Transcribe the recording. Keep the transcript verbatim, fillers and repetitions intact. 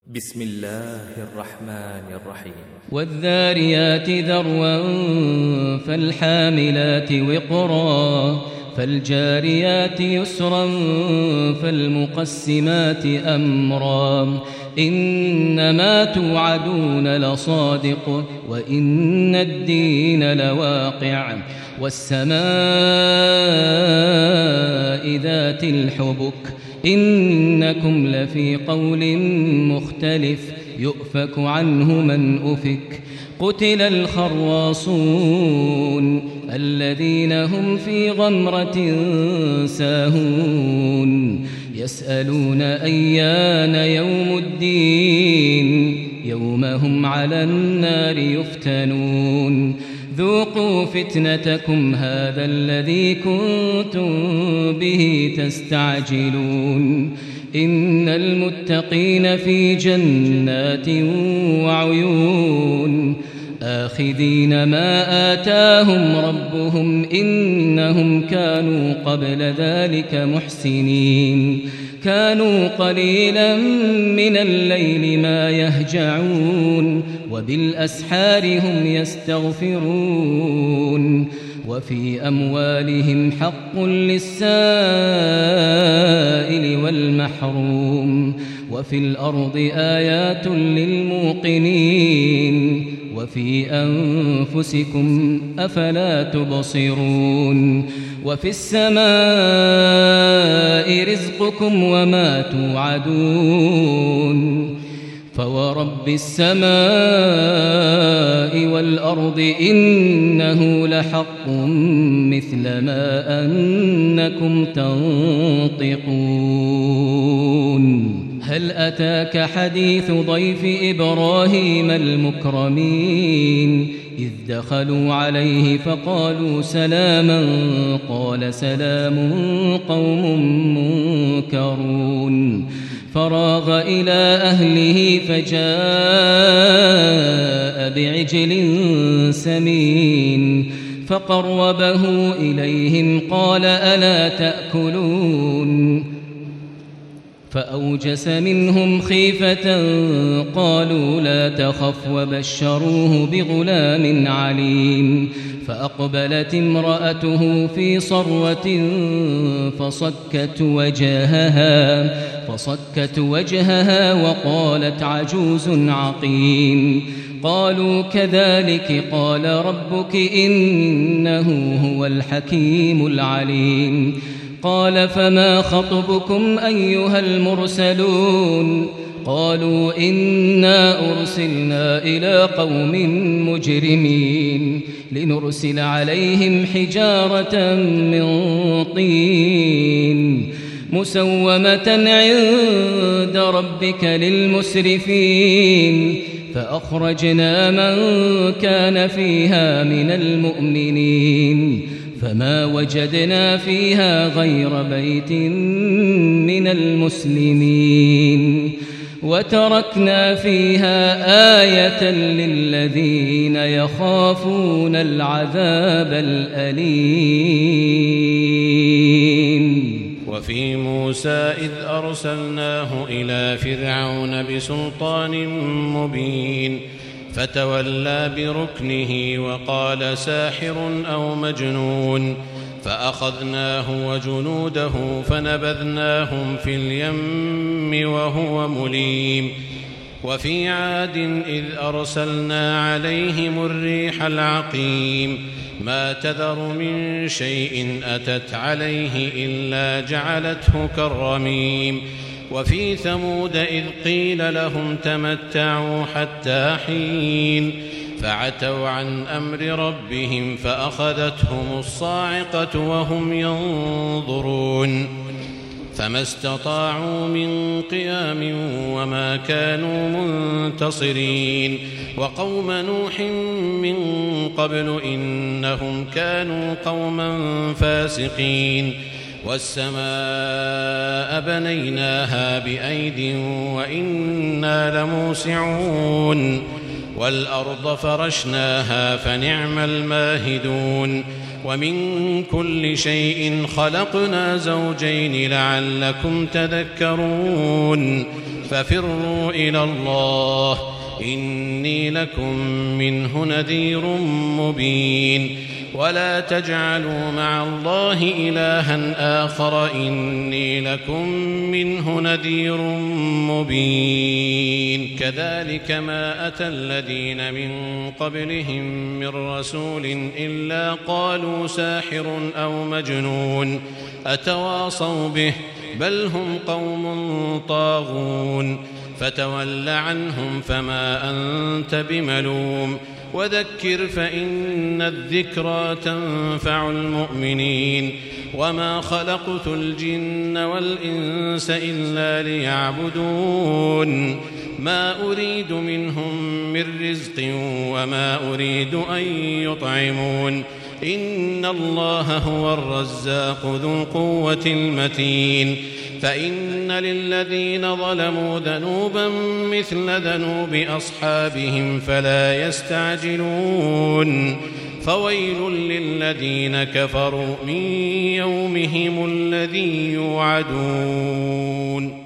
بسم الله الرحمن الرحيم. والذاريات ذروا فالحاملات وقرا فالجاريات يسرا فالمقسمات أمرا إنما توعدون لصادق وإن الدين لواقع والسماء ذات الحبك إنكم لفي قول مختلف يؤفك عنه من أفك قتل الخراصون الذين هم في غمرة ساهون يسألون أيان يوم الدين يوم هم على النار يفتنون ذوقوا فتنتكم هذا الذي كنتم به تستعجلون إن المتقين في جنات وعيون آخذين ما آتاهم ربهم إنهم كانوا قبل ذلك محسنين كانوا قليلا من الليل ما يهجعون وبالأسحار هم يستغفرون وفي أموالهم حق للسائل والمحروم وفي الأرض آيات للموقنين وفي أنفسكم أفلا تبصرون وفي السماء رزقكم وما توعدون فورب السماء والأرض إنه لحق مثل ما أنكم تنطقون هل أتاك حديث ضيف إبراهيم المكرمين إذ دخلوا عليه فقالوا سلاما قال سلام قوم منكرون فراغ إلى أهله فجاء بعجل سمين فقربه إليهم قال ألا تأكلون فأوجس منهم خيفة قالوا لا تخف وبشروه بغلام عليم فأقبلت امرأته في صرة فصكت وجهها فصكت وجهها وقالت عجوز عقيم قالوا كذلك قال ربك إنه هو الحكيم العليم قال فما خطبكم أيها المرسلون قالوا إنا أرسلنا إلى قوم مجرمين لنرسل عليهم حجارة من طين مسومة عند ربك للمسرفين فأخرجنا من كان فيها من المؤمنين فما وجدنا فيها غير بيت من المسلمين وتركنا فيها آية للذين يخافون العذاب الأليم. وفي موسى إذ أرسلناه إلى فرعون بسلطان مبين فتولى بركنه وقال ساحر أو مجنون فأخذناه وجنوده فنبذناهم في اليم وهو مليم. وفي عاد إذ أرسلنا عليهم الريح العقيم ما تذر من شيء أتت عليه إلا جعلته كالرميم. وفي ثمود إذ قيل لهم تمتعوا حتى حين فعتوا عن أمر ربهم فأخذتهم الصاعقة وهم ينظرون فما استطاعوا من قيام وما كانوا منتصرين. وقوم نوح من قبل إنهم كانوا قوما فاسقين. والسماء بنيناها بأيد وإنا لموسعون والأرض فرشناها فنعم الماهدون. ومن كل شيء خلقنا زوجين لعلكم تذكرون ففروا إلى الله إني لكم منه نذير مبين ولا تجعلوا مع الله إلها آخر إني لكم منه نذير مبين كذلك ما أتى الذين من قبلهم من رسول إلا قالوا ساحر أو مجنون أتواصوا به بل هم قوم طاغون فتول عنهم فما أنت بملوم وذكر فإن الذكرى تنفع المؤمنين وما خلقت الجن والإنس إلا ليعبدون ما أريد منهم من رزق وما أريد أن يطعمون إن الله هو الرزاق ذو القوة المتين فإن للذين ظلموا ذنوبا مثل ذنوب أصحابهم فلا يستعجلون فويل للذين كفروا من يومهم الذي يوعدون